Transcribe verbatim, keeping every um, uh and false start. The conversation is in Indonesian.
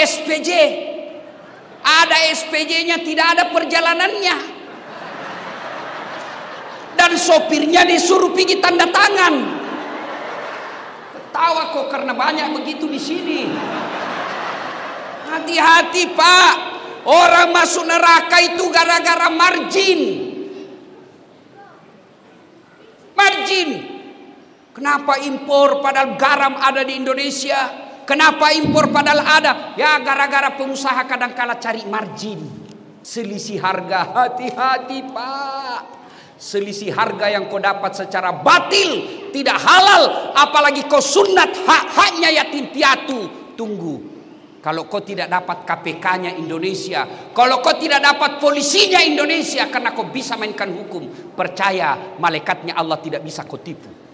S P J. Ada S P J-nya, tidak ada perjalanannya. Dan sopirnya disuruh pergi tanda tangan. Ketawa kok karena banyak begitu di sini. Hati-hati Pak. Orang masuk neraka itu gara-gara margin. Margin. Kenapa impor padahal garam ada di Indonesia? Kenapa impor padahal ada? Ya gara-gara pengusaha kadang-kala cari margin. Selisih harga. Hati-hati Pak. Selisih harga yang kau dapat secara batil, tidak halal. Apalagi kau sunat hak-haknya yatim piatu. Tunggu. Kalau kau tidak dapat K P K-nya Indonesia, kalau kau tidak dapat polisinya Indonesia, karena kau bisa mainkan hukum, percaya malaikatnya Allah tidak bisa kau tipu.